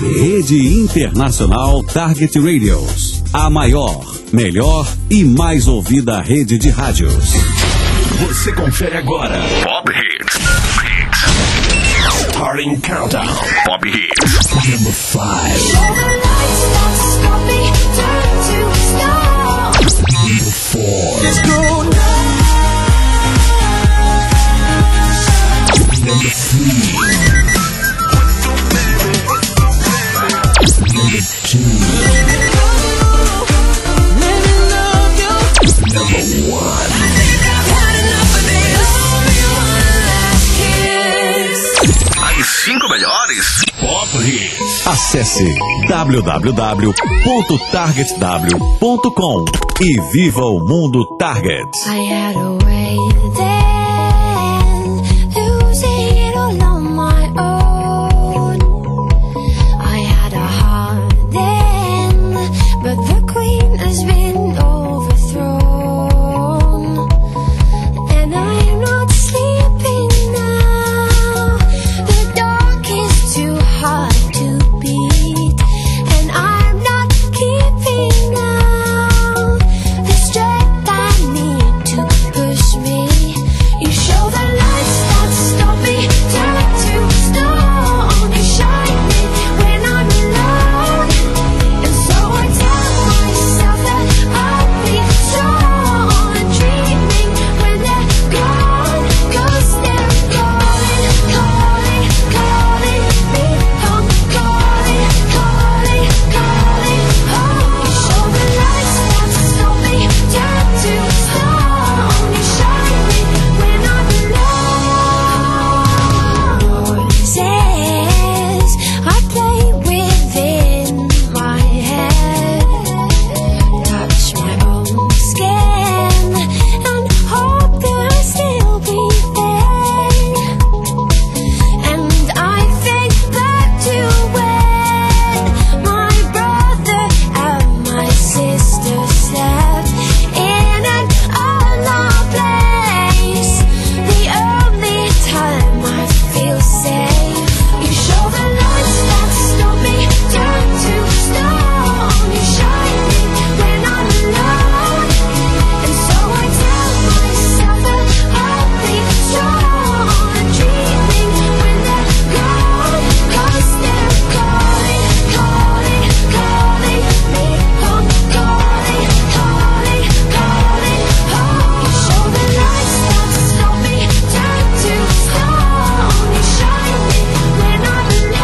Rede Internacional Target Radios. A maior, melhor e mais ouvida rede de rádios. Você confere agora Pop Hits. Starting Countdown. Pop Hits. Number 5. Number 4. Let's go now. Number 3. Number 2. Number 1. As 5 melhores Pop Hits. Acesse www.targetw.com e viva o mundo Target. I had a way then, losing it all on my own. I had a heart then, but the queen has been overthrown. And I'm not sleeping now. The dark is too hard to beat, and I'm not keeping now the strength I need to push me. You show the lights that stop me, turn to stone. You shine me when I'm alone, and so I tell myself that I'll be strong. Dreaming when they're gone, 'cause they're calling, calling, calling me home, calling, calling, calling home. You show the lights that stop me, turn to stone. You shine me when I'm alone. Voices I play within my head, touch my own skin and hope they'll still be there. And I think back to when my brother and my sister slept in an unloved place. The only time I feel safe. You show the lights that stop me, turn to stone. You shine me when I'm alone, and so I tell myself that I'll be strong. Dreaming when they're gone, 'cause they're calling, calling, calling me home, calling, calling, calling home. You show the lights that stop me, turn to stone. You shine me when I'm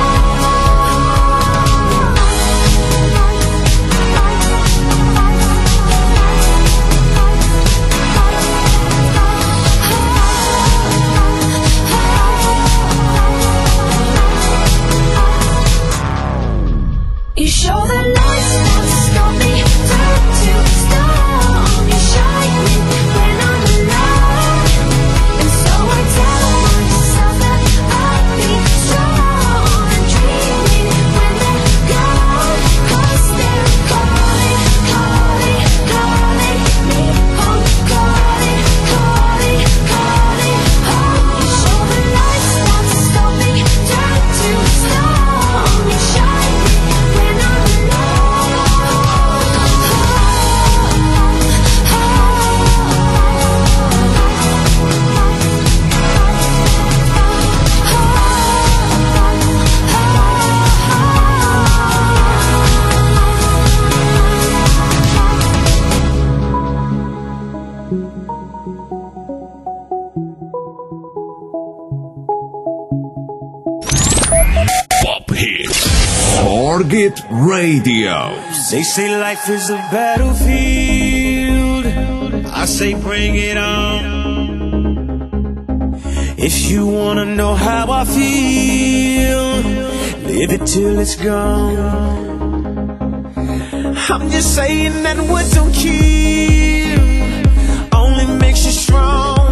You show the lights that stop me, turn to stone. You shine me when I'm alone, and so I tell myself that I'll be strong. Dreaming when they're gone, 'cause they're calling, calling, calling me home, calling, calling, calling home. You show the lights that stop me, turn to stone. You shine me when I'm Pop Hits. Target Radio. They say life is a battlefield. I say bring it on. If you wanna know how I feel, live it till it's gone. I'm just saying that what don't kill only makes you strong.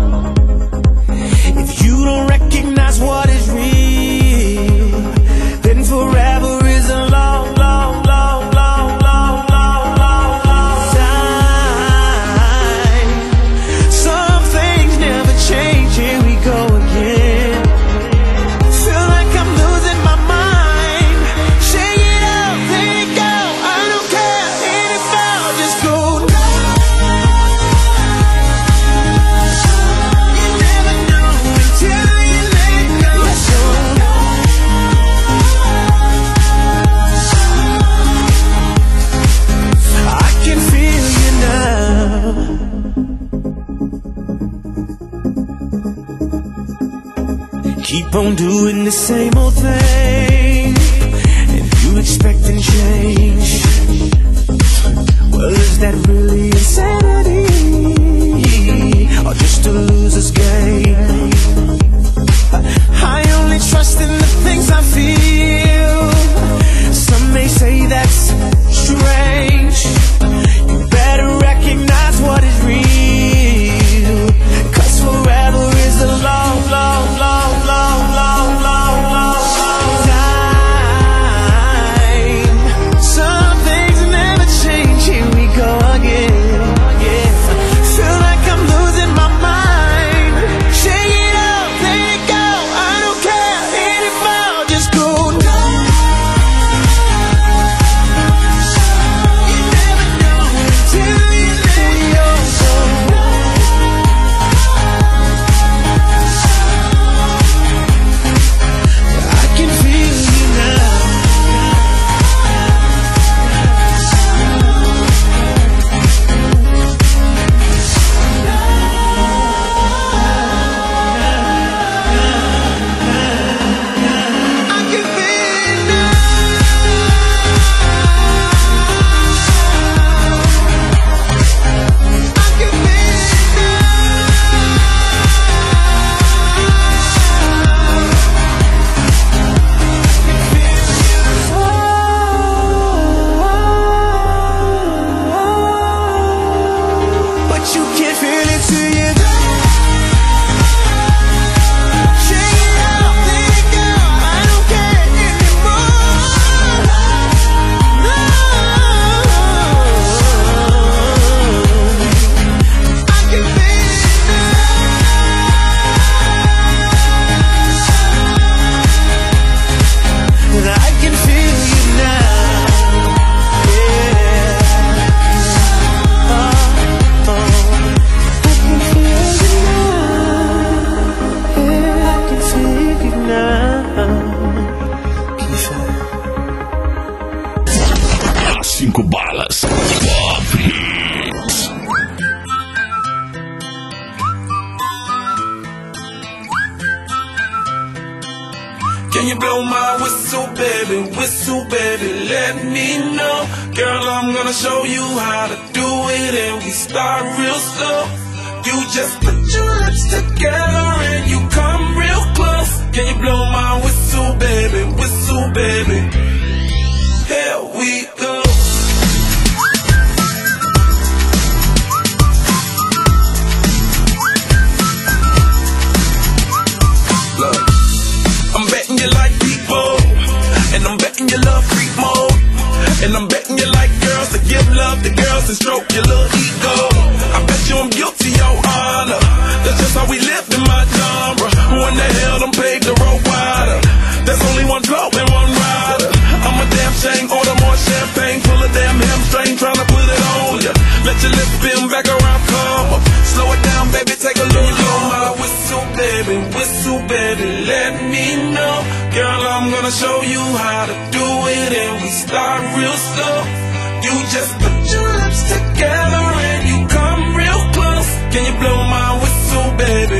If you don't recognize what is real, then forever is a long, long, long, long, long, long, long, long time. Some things never change, here we go again. Feel like I'm losing my mind. keep on doing the same old thing, and you expecting change. Well, is that really insanity, or just a loser's game? I only trust in the things I feel. Some may say that's strange. You better recognize what is real, 'cause forever is a long, long, long, long, long, long, long, long time. Some things never change. Here we go again. Yeah. Feel like I'm losing my mind. Shake it out, let it go. I don't care anymore. Just go now. You never know until you let your soul know. I can feel you now. I can feel it now. I can feel it now. But you can't feel it till you shake it out, let it go. I don't care anymore. No. I can feel it now. I can feel you now. Yeah. I can feel you now. Yeah, I can feel you now. Can you feel it? 5 balas. Pop Hits. Can you blow my whistle, baby, let me know. Girl, I'm gonna show you how to do it, and we start real slow. You just put your lips together and you come real close. Can you blow my whistle, baby, here we go. Look, I'm betting you like people, and I'm betting you love freak mode, and I'm betting you like girls to give love to girls and stroke your little ego. I bet you I'm guilty, your honor. That's just how we live in my genre. Who in the hell done paved the road wider? There's only one blow and one rider. I'm a damn shame, order more champagne, pull a damn hamstring, tryna put it on ya. Let your lips spin back around, come up. Slow it down, baby, take a look. Blow my whistle, baby, let me know. Girl, I'm gonna show you how to do it, and we start real slow. You just put your lips together and you come real close. Can you blow my whistle, baby,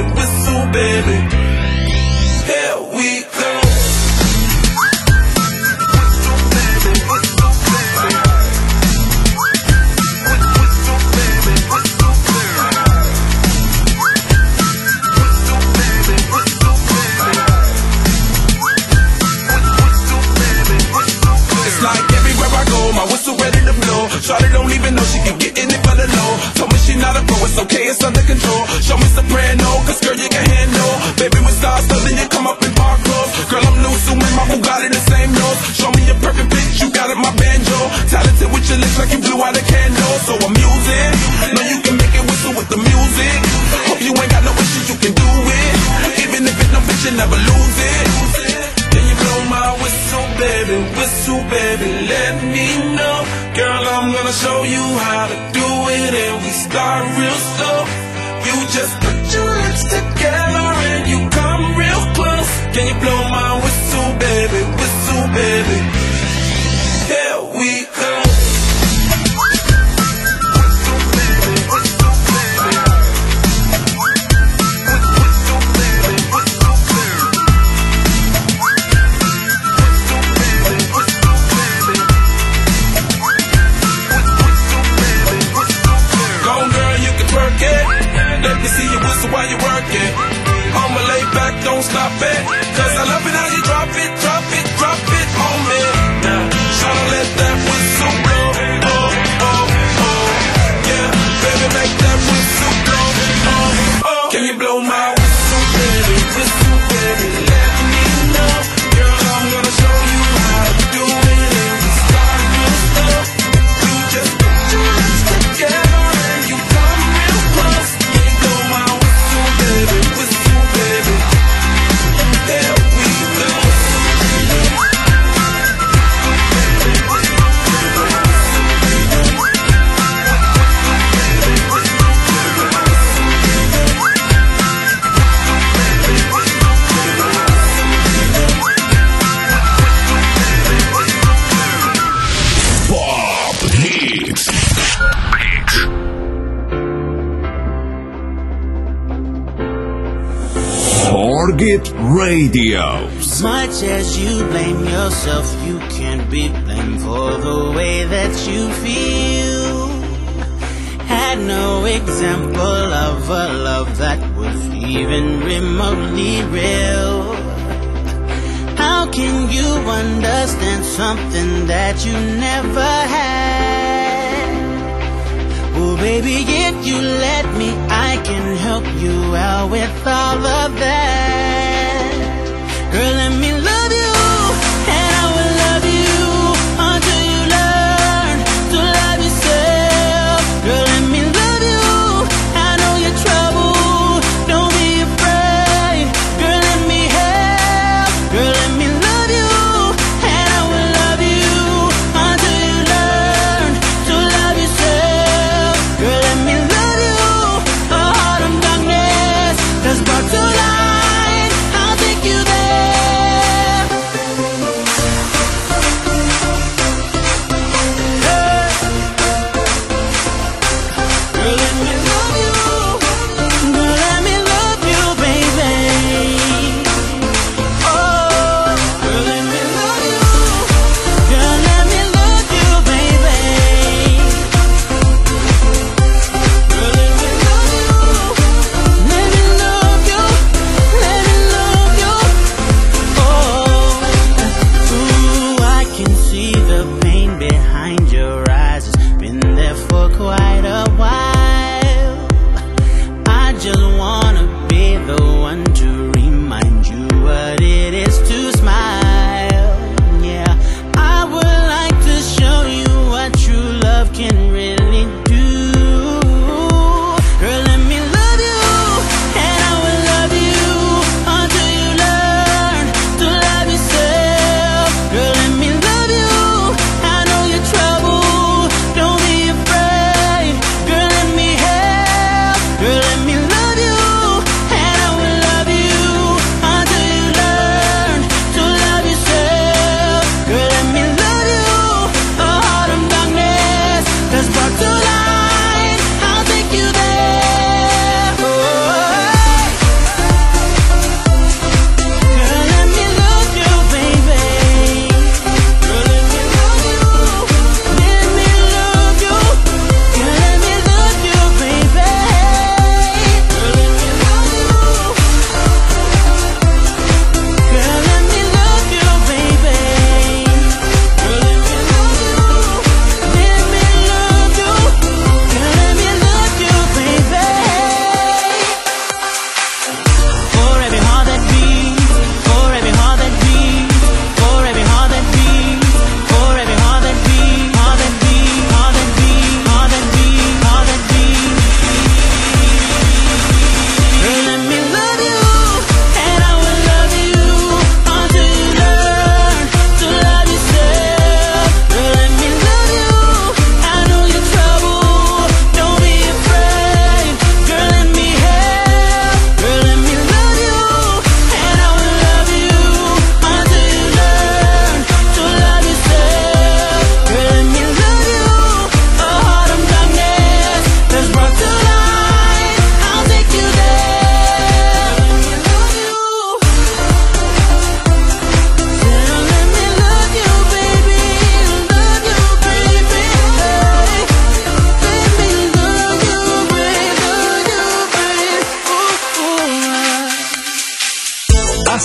here we go. It's like everywhere I go, my whistle ready to blow. Shawty don't even know she can get in it for the low. Told me she not a pro, it's okay, it's under control. Show me soprano, 'cause girl you can handle. Baby with stars, so then you come up in bar clothes. Girl I'm new, so my Bugatti the same nose. Show me your perfect pitch, you got it, my banjo. Talented with your lips like you blew out a candle. So I'm using, know you can make it whistle with the music. Hope you ain't got no issues, you can do it. Even if it's no bitch, you never lose it. Can you blow my whistle, baby, let me know. Girl, I'm gonna show you how to do it, and we start real slow. You just put your lips together and you come real close. Can you blow my whistle, baby, here we go. drop it. Cause I love it how you drop it, drop it, drop it on me. Now, try to let that whistle blow. Oh, oh, oh. Yeah, baby, make that whistle blow. Oh, oh. Can you blow my whistle, baby? Whistle, baby, let me know. Girl, I'm gonna show you how to do it. And we start good stuff. You just put your hands together and you come real close. Can you blow my whistle, baby? Whistle, baby. There we go. Pop Hits. Target Radio. As much as you blame yourself, you can't be blamed for the way that you feel. Had no example of a love that was even remotely real. How can you understand something that you never had? Well, baby, if you let me, I can help you out with all of that. Girl, let me love you, and I will love you until you learn to love yourself. Girl, let me love you, I know your trouble, don't be afraid. Girl, let me help. Girl, let me love you, and I will love you until you learn to love yourself. Girl, let me love you, a heart of darkness that's brought to light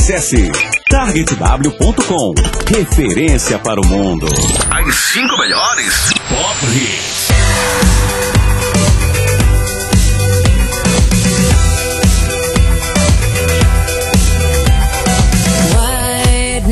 Acesse targetw.com. Referência para o mundo. As 5 melhores Pop Hits. White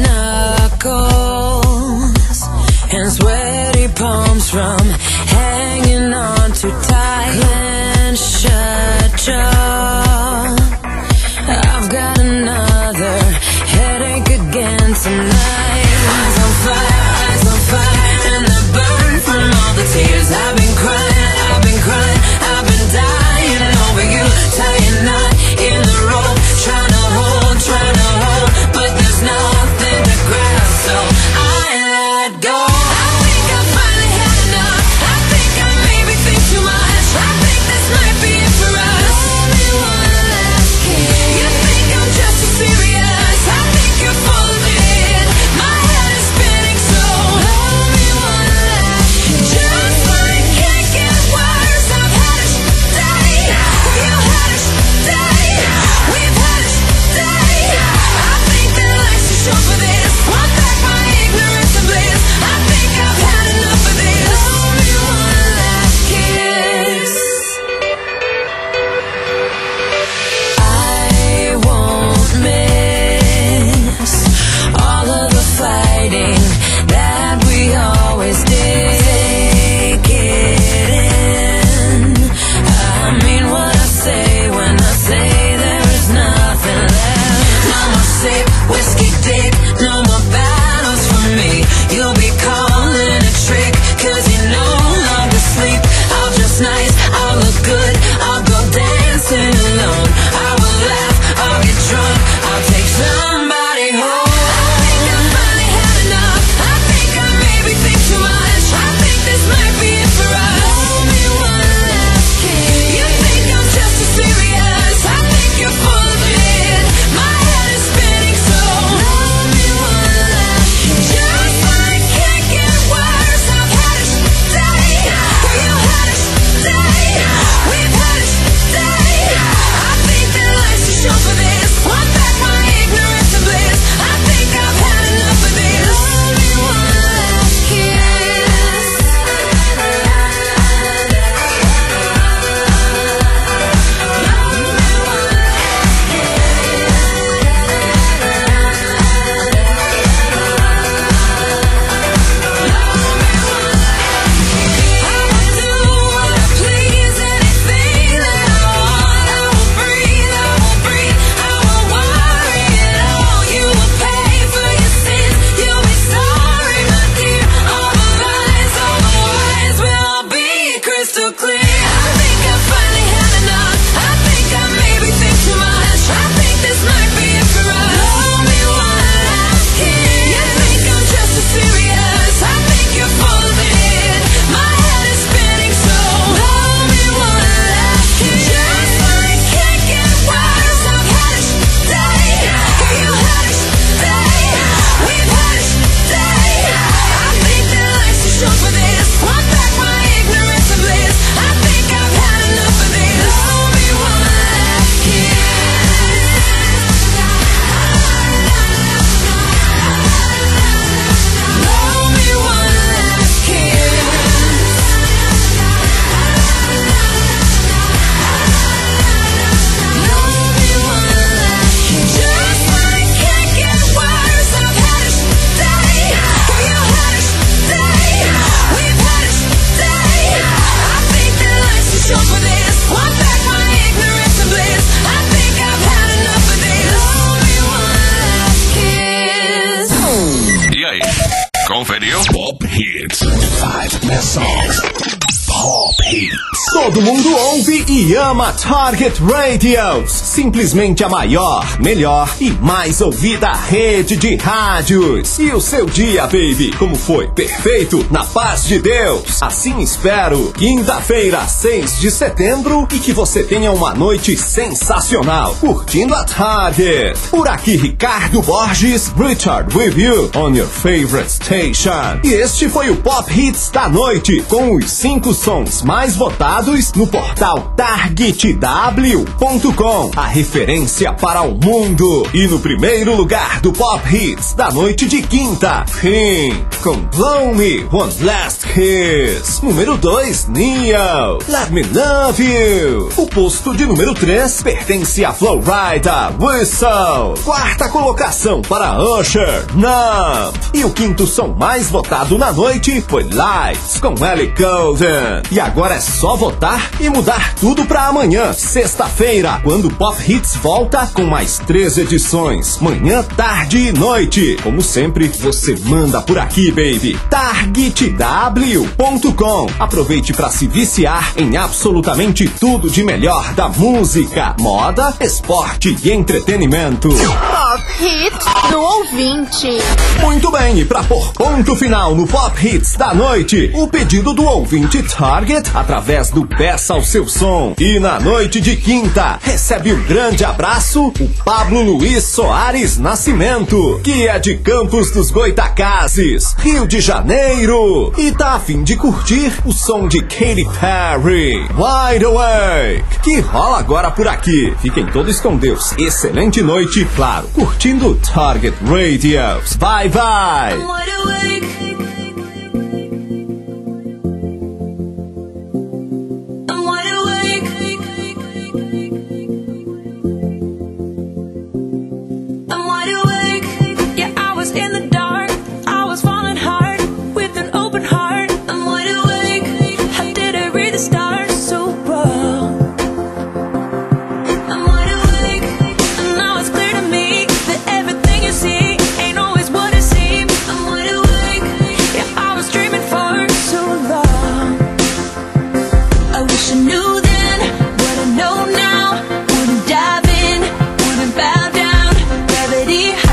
knuckles and sweaty palms from hanging on too tight. Clenched shut jaw. I've got another headache again tonight. Eyes on fire, and I burn from all the tears. I've been crying, I've been dying over you. Tying knot in the rope, trying to hold, but there's nothing to grab, so I let go. I think I finally had enough. I think I maybe think too much. I think this might be it for us. Only one last kiss. You think I'm just too serious? I think you're full of it. My head is spinning, so only one last kiss. Just when it can't get worse, I've had a day. You had a day. We've had a day. I think that life's too short for this. Want back my ignorance and bliss. I think I've had enough of this. Only one last kiss. I won't miss all of the fighting that we always did. Take it in. I mean what I say when I say there is nothing left. No more sip, whiskey dick, no more battles for me. You'll be calling a trick, cause you no longer sleep. I'll dress nice, I'll look good, I'll go dancing alone. I will laugh, I'll get drunk, I'll take somebody home. I think I finally had enough. I think I maybe think too much. I think this might be it for us. Only one last kiss. You think I'm just too serious? I think you're full of it. My head is spinning, so only one last kiss. Just when it can't get worse, I've had a day. You had a day. We've had a day. I think that life's too short for this. Want back my ignorance and bliss. I think I've had enough of this. Only one last kiss. I will do what I please, anything that I want. I will breathe, I will worry it all. You will pay for your sins, you'll be sorry, my dear. All the lies, all the lies will all be crystal clear. I think I finally had enough. I think I maybe think too much. I think this might be it for us. Only one last kiss. You think I'm just too serious? I think you're full of it. My head is spinning, so only one last kiss. Just when it can't get worse, I've had a day. You had a day. We've had a day. I think that life's too short for this. Want back my ignorance and bliss. I think I've had enough of this. Only one last kiss. Only one last kiss. Only one last kiss. Just when it can't get worse, I've had a day. You had a day. We've had a day. I think that life's too short for this. Want back my ignorance and bliss. I think I've had enough of this. Only one last kiss. E aí, conferiu? Pop Hits. 5 best songs. Pop Hits. Todo mundo ouve e ama Target Radios. Simplesmente a maior, melhor e mais ouvida rede de rádios. E o seu dia, baby, como foi? Perfeito? Na paz de Deus. Assim espero. Quinta-feira, 6 de setembro, e que você tenha uma noite sensacional, curtindo a Target. Por aqui, Ricardo Borges, Richard with you on your favorite station. E este foi o Pop Hits da noite, com os 5 sons mais votados no portal targetw.com, a referência para o mundo. E no primeiro lugar do Pop Hits da noite de quinta, Pink, com Blow Me One Last Kiss. Número 2, Neo, Let Me Love You. O posto de número 3 pertence a Flowrider, Whistle. Quarta colocação para Usher, Numb. E o quinto som mais votado na noite foi Lights, com Ellie Goulding. E agora é só votar e mudar tudo pra amanhã, sexta-feira, quando o Pop Hits volta com mais 3 edições, manhã, tarde e noite. Como sempre, você manda por aqui, baby. targetw.com. Aproveite para se viciar em absolutamente tudo de melhor da música, moda, esporte e entretenimento. Pop Hits do ouvinte. Muito bem, e para pôr ponto final no Pop Hits da noite, o pedido do ouvinte Target através do Peça ao Seu Som. E na noite de quinta, recebe um grande abraço o Pablo Luiz Soares Nascimento, que é de Campos dos Goitacazes, Rio de Janeiro, e tá a fim de curtir o som de Katy Perry, Wide Awake, que rola agora por aqui. Fiquem todos com Deus. Excelente noite, claro, curtindo Target Radios. Bye, bye! Gravity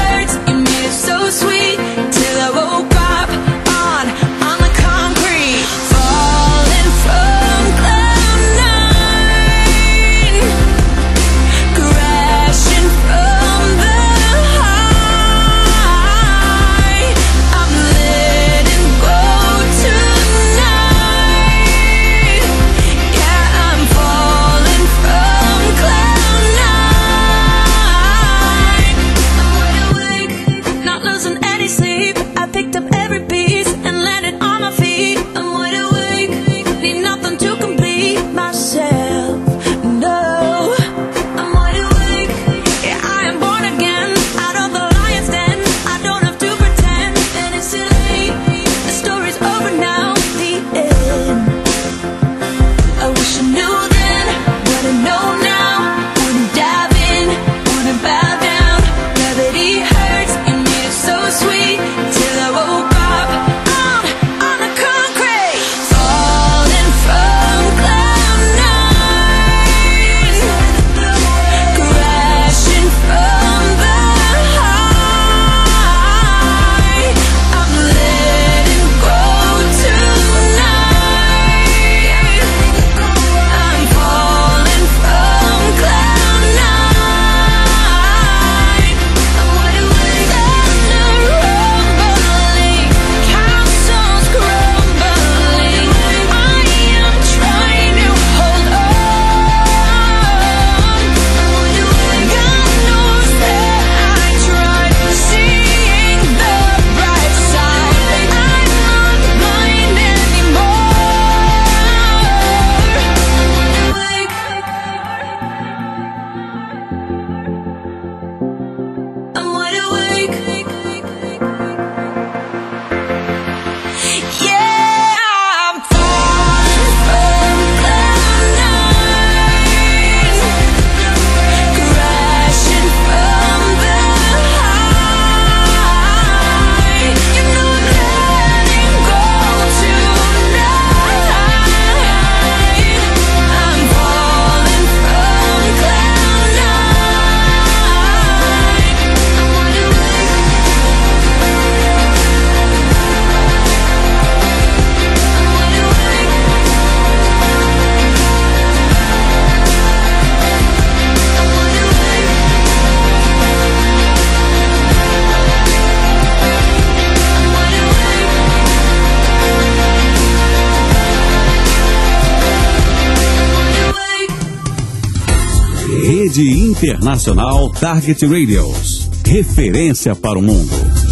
Rede Internacional Target Radios. Referência para o mundo.